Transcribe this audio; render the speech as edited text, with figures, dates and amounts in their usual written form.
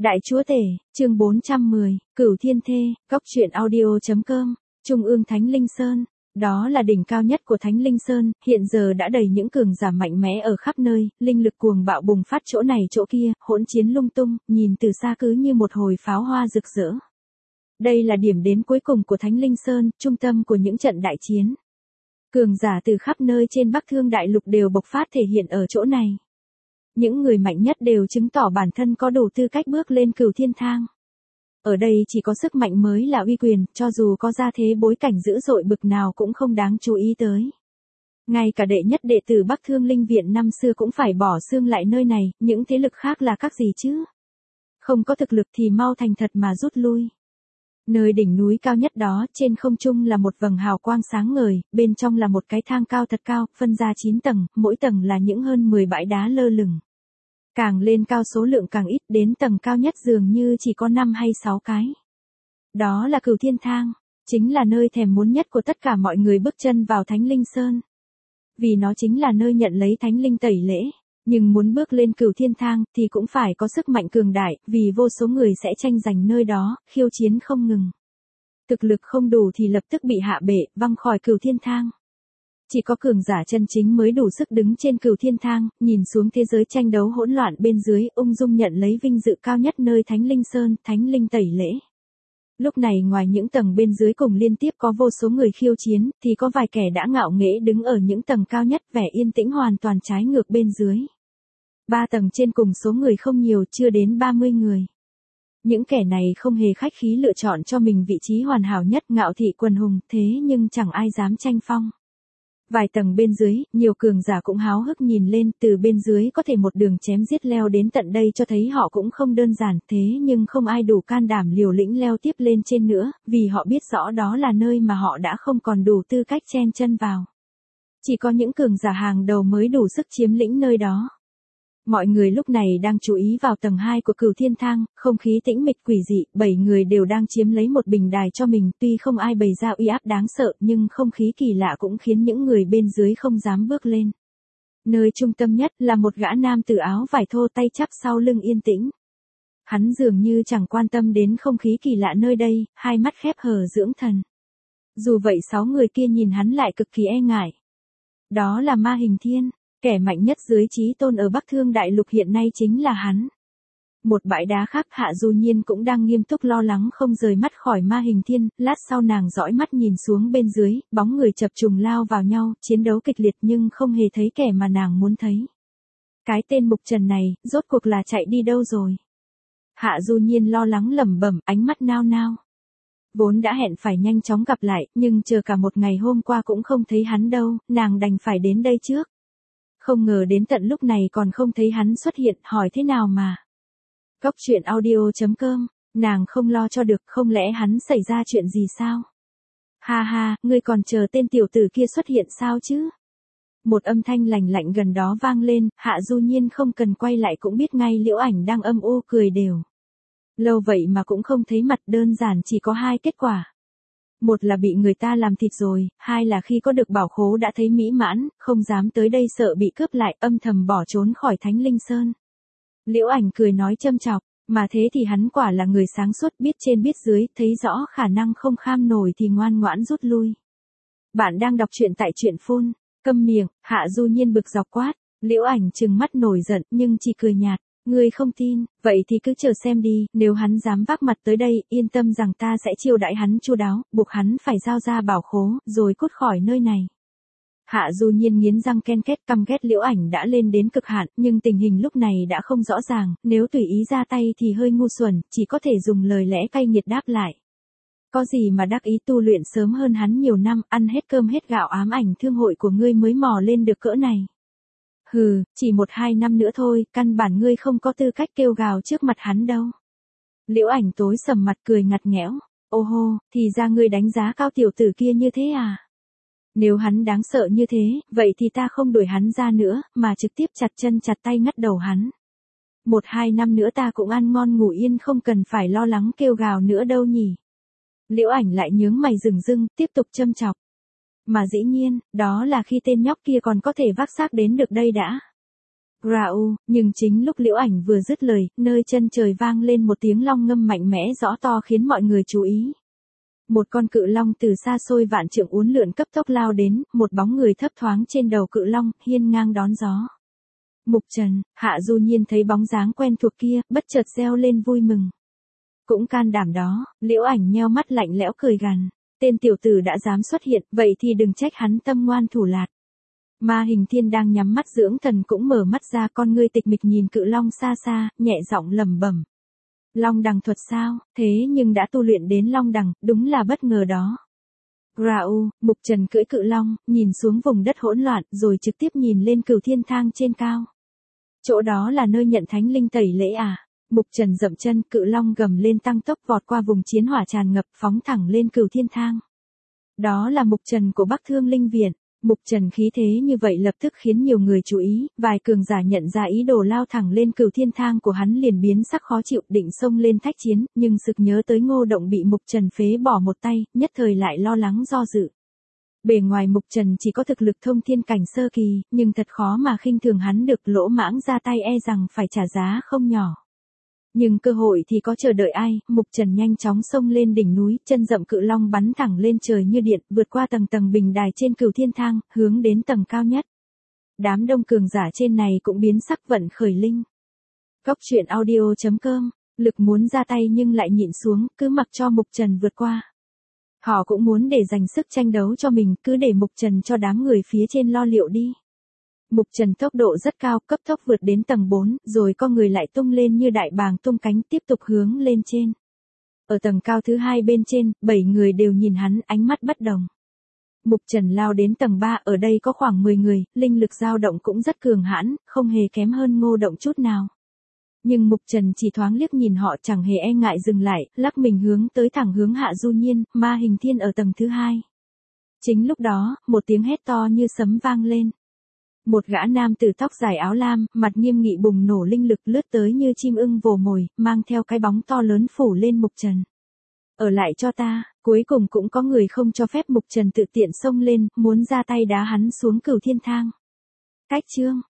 Đại Chúa Tể, chương 410, Cửu Thiên Thê, Góc truyện audio.com, Trung ương Thánh Linh Sơn. Đó là đỉnh cao nhất của Thánh Linh Sơn, hiện giờ đã đầy những cường giả mạnh mẽ ở khắp nơi, linh lực cuồng bạo bùng phát chỗ này chỗ kia, hỗn chiến lung tung, nhìn từ xa cứ như một hồi pháo hoa rực rỡ. Đây là điểm đến cuối cùng của Thánh Linh Sơn, trung tâm của những trận đại chiến. Cường giả từ khắp nơi trên Bắc Thương Đại Lục đều bộc phát thể hiện ở chỗ này. Những người mạnh nhất đều chứng tỏ bản thân có đủ tư cách bước lên Cửu Thiên Thang. Ở đây chỉ có sức mạnh mới là uy quyền, cho dù có gia thế bối cảnh dữ dội bực nào cũng không đáng chú ý tới. Ngay cả đệ nhất đệ tử Bắc Thương Linh Viện năm xưa cũng phải bỏ xương lại nơi này, những thế lực khác là các gì chứ? Không có thực lực thì mau thành thật mà rút lui. Nơi đỉnh núi cao nhất đó, trên không trung là một vầng hào quang sáng ngời, bên trong là một cái thang cao thật cao, phân ra 9 tầng, mỗi tầng là những hơn 10 bãi đá lơ lửng. Càng lên cao số lượng càng ít, đến tầng cao nhất dường như chỉ có 5 hay 6 cái. Đó là Cửu Thiên Thang, chính là nơi thèm muốn nhất của tất cả mọi người bước chân vào Thánh Linh Sơn. Vì nó chính là nơi nhận lấy Thánh Linh tẩy lễ. Nhưng muốn bước lên Cửu Thiên Thang thì cũng phải có sức mạnh cường đại, vì vô số người sẽ tranh giành nơi đó, khiêu chiến không ngừng. Thực lực không đủ thì lập tức bị hạ bệ, văng khỏi Cửu Thiên Thang. Chỉ có cường giả chân chính mới đủ sức đứng trên Cửu Thiên Thang, nhìn xuống thế giới tranh đấu hỗn loạn bên dưới, ung dung nhận lấy vinh dự cao nhất nơi Thánh Linh Sơn, Thánh Linh tẩy lễ. Lúc này ngoài những tầng bên dưới cùng liên tiếp có vô số người khiêu chiến, thì có vài kẻ đã ngạo nghễ đứng ở những tầng cao nhất, vẻ yên tĩnh hoàn toàn trái ngược bên dưới. 3 tầng trên cùng số người không nhiều, chưa đến 30 người. Những kẻ này không hề khách khí lựa chọn cho mình vị trí hoàn hảo nhất, ngạo thị quần hùng, thế nhưng chẳng ai dám tranh phong. Vài tầng bên dưới, nhiều cường giả cũng háo hức nhìn lên, từ bên dưới có thể một đường chém giết leo đến tận đây cho thấy họ cũng không đơn giản, thế nhưng không ai đủ can đảm liều lĩnh leo tiếp lên trên nữa, vì họ biết rõ đó là nơi mà họ đã không còn đủ tư cách chen chân vào. Chỉ có những cường giả hàng đầu mới đủ sức chiếm lĩnh nơi đó. Mọi người lúc này đang chú ý vào tầng 2 của Cửu Thiên Thang, không khí tĩnh mịch quỷ dị, 7 người đều đang chiếm lấy một bình đài cho mình, tuy không ai bày ra uy áp đáng sợ nhưng không khí kỳ lạ cũng khiến những người bên dưới không dám bước lên. Nơi trung tâm nhất là một gã nam tử áo vải thô tay chắp sau lưng yên tĩnh. Hắn dường như chẳng quan tâm đến không khí kỳ lạ nơi đây, hai mắt khép hờ dưỡng thần. Dù vậy 6 người kia nhìn hắn lại cực kỳ e ngại. Đó là Ma Hình Thiên. Kẻ mạnh nhất dưới Chí Tôn ở Bắc Thương Đại Lục hiện nay chính là hắn. Một bãi đá khác Hạ Du Nhiên cũng đang nghiêm túc lo lắng không rời mắt khỏi Ma Hình Thiên, lát sau nàng dõi mắt nhìn xuống bên dưới, bóng người chập trùng lao vào nhau, chiến đấu kịch liệt nhưng không hề thấy kẻ mà nàng muốn thấy. Cái tên Mục Trần này, rốt cuộc là chạy đi đâu rồi? Hạ Du Nhiên lo lắng lẩm bẩm, ánh mắt nao nao. Vốn đã hẹn phải nhanh chóng gặp lại, nhưng chờ cả một ngày hôm qua cũng không thấy hắn đâu, nàng đành phải đến đây trước. Không ngờ đến tận lúc này còn không thấy hắn xuất hiện, hỏi thế nào mà. Góc truyện audio.com, nàng không lo cho được, không lẽ hắn xảy ra chuyện gì sao? Ha ha, ngươi còn chờ tên tiểu tử kia xuất hiện sao chứ? Một âm thanh lành lạnh gần đó vang lên, Hạ Du Nhiên không cần quay lại cũng biết ngay Liễu Ảnh đang âm u cười đều. Lâu vậy mà cũng không thấy mặt, đơn giản chỉ có 2 kết quả. Một là bị người ta làm thịt rồi, 2 là khi có được bảo khố đã thấy mỹ mãn, không dám tới đây sợ bị cướp lại, âm thầm bỏ trốn khỏi Thánh Linh Sơn. Liễu Ảnh cười nói châm chọc, mà thế thì hắn quả là người sáng suốt, biết trên biết dưới, thấy rõ khả năng không kham nổi thì ngoan ngoãn rút lui. Bạn đang đọc truyện tại truyện phun, câm miệng, Hạ Du Nhiên bực dọc quát, Liễu Ảnh trừng mắt nổi giận nhưng chỉ cười nhạt. Ngươi không tin, vậy thì cứ chờ xem đi, nếu hắn dám vác mặt tới đây, yên tâm rằng ta sẽ chiêu đãi hắn chu đáo, buộc hắn phải giao ra bảo khố, rồi cút khỏi nơi này. Hạ Du Nhiên nghiến răng ken két, căm ghét Liễu Ảnh đã lên đến cực hạn, nhưng tình hình lúc này đã không rõ ràng, nếu tùy ý ra tay thì hơi ngu xuẩn, chỉ có thể dùng lời lẽ cay nghiệt đáp lại. Có gì mà đắc ý tu luyện sớm hơn hắn nhiều năm, ăn hết cơm hết gạo, ám ảnh thương hội của ngươi mới mò lên được cỡ này. Hừ, chỉ 1-2 năm nữa thôi, căn bản ngươi không có tư cách kêu gào trước mặt hắn đâu. Liễu Ảnh tối sầm mặt cười ngặt nghẽo, ô hô, thì ra ngươi đánh giá cao tiểu tử kia như thế à? Nếu hắn đáng sợ như thế, vậy thì ta không đuổi hắn ra nữa, mà trực tiếp chặt chân chặt tay ngắt đầu hắn. 1-2 năm nữa ta cũng ăn ngon ngủ yên, không cần phải lo lắng kêu gào nữa đâu nhỉ. Liễu Ảnh lại nhướng mày rừng rưng, tiếp tục châm chọc. Mà dĩ nhiên, đó là khi tên nhóc kia còn có thể vác xác đến được đây đã. Rau, nhưng chính lúc Liễu Ảnh vừa dứt lời, nơi chân trời vang lên một tiếng long ngâm mạnh mẽ rõ to khiến mọi người chú ý. Một con cự long từ xa xôi vạn trượng uốn lượn cấp tốc lao đến, một bóng người thấp thoáng trên đầu cự long, hiên ngang đón gió. Mục Trần, Hạ Du Nhiên thấy bóng dáng quen thuộc kia, bất chợt reo lên vui mừng. Cũng can đảm đó, Liễu Ảnh nheo mắt lạnh lẽo cười gằn. Tên tiểu tử đã dám xuất hiện, vậy thì đừng trách hắn tâm ngoan thủ lạt. Ma Hình Thiên đang nhắm mắt dưỡng thần cũng mở mắt ra, con ngươi tịch mịch nhìn cự long xa xa, nhẹ giọng lẩm bẩm. Long đằng thuật sao, thế nhưng đã tu luyện đến long đằng, đúng là bất ngờ đó. Rau, Mục Trần cưỡi cự long, nhìn xuống vùng đất hỗn loạn, rồi trực tiếp nhìn lên Cửu Thiên Thang trên cao. Chỗ đó là nơi nhận thánh linh tẩy lễ à? Mục Trần dậm chân, cự long gầm lên tăng tốc vọt qua vùng chiến hỏa tràn ngập, phóng thẳng lên Cửu Thiên Thang. Đó là Mục Trần của Bắc Thương Linh Viện. Mục Trần khí thế như vậy lập tức khiến nhiều người chú ý, vài cường giả nhận ra ý đồ lao thẳng lên Cửu Thiên Thang của hắn liền biến sắc khó chịu, định xông lên thách chiến, nhưng sực nhớ tới Ngô Động bị Mục Trần phế bỏ một tay, nhất thời lại lo lắng do dự. Bề ngoài Mục Trần chỉ có thực lực thông thiên cảnh sơ kỳ, nhưng thật khó mà khinh thường hắn được, lỗ mãng ra tay e rằng phải trả giá không nhỏ. Nhưng cơ hội thì có chờ đợi ai, Mục Trần nhanh chóng xông lên đỉnh núi, chân dậm cự long bắn thẳng lên trời như điện, vượt qua tầng tầng bình đài trên Cửu Thiên Thang, hướng đến tầng cao nhất. Đám đông cường giả trên này cũng biến sắc, vận khởi linh. Góc truyện audio.com, lực muốn ra tay nhưng lại nhịn xuống, cứ mặc cho Mục Trần vượt qua. Họ cũng muốn để dành sức tranh đấu cho mình, cứ để Mục Trần cho đám người phía trên lo liệu đi. Mục Trần tốc độ rất cao, cấp tốc vượt đến tầng 4, rồi con người lại tung lên như đại bàng tung cánh, tiếp tục hướng lên trên. Ở tầng cao thứ 2 bên trên, 7 người đều nhìn hắn, ánh mắt bất đồng. Mục Trần lao đến tầng 3, ở đây có khoảng 10 người, linh lực dao động cũng rất cường hãn, không hề kém hơn Ngô Động chút nào. Nhưng Mục Trần chỉ thoáng liếc nhìn họ, chẳng hề e ngại dừng lại, lắc mình hướng tới thẳng hướng Hạ Du Nhiên, Ma Hình Thiên ở tầng thứ 2. Chính lúc đó, một tiếng hét to như sấm vang lên. Một gã nam tử tóc dài áo lam, mặt nghiêm nghị bùng nổ linh lực lướt tới như chim ưng vồ mồi, mang theo cái bóng to lớn phủ lên Mục Trần. Ở lại cho ta, cuối cùng cũng có người không cho phép Mục Trần tự tiện xông lên, muốn ra tay đá hắn xuống Cửu Thiên Thang. Cách chương.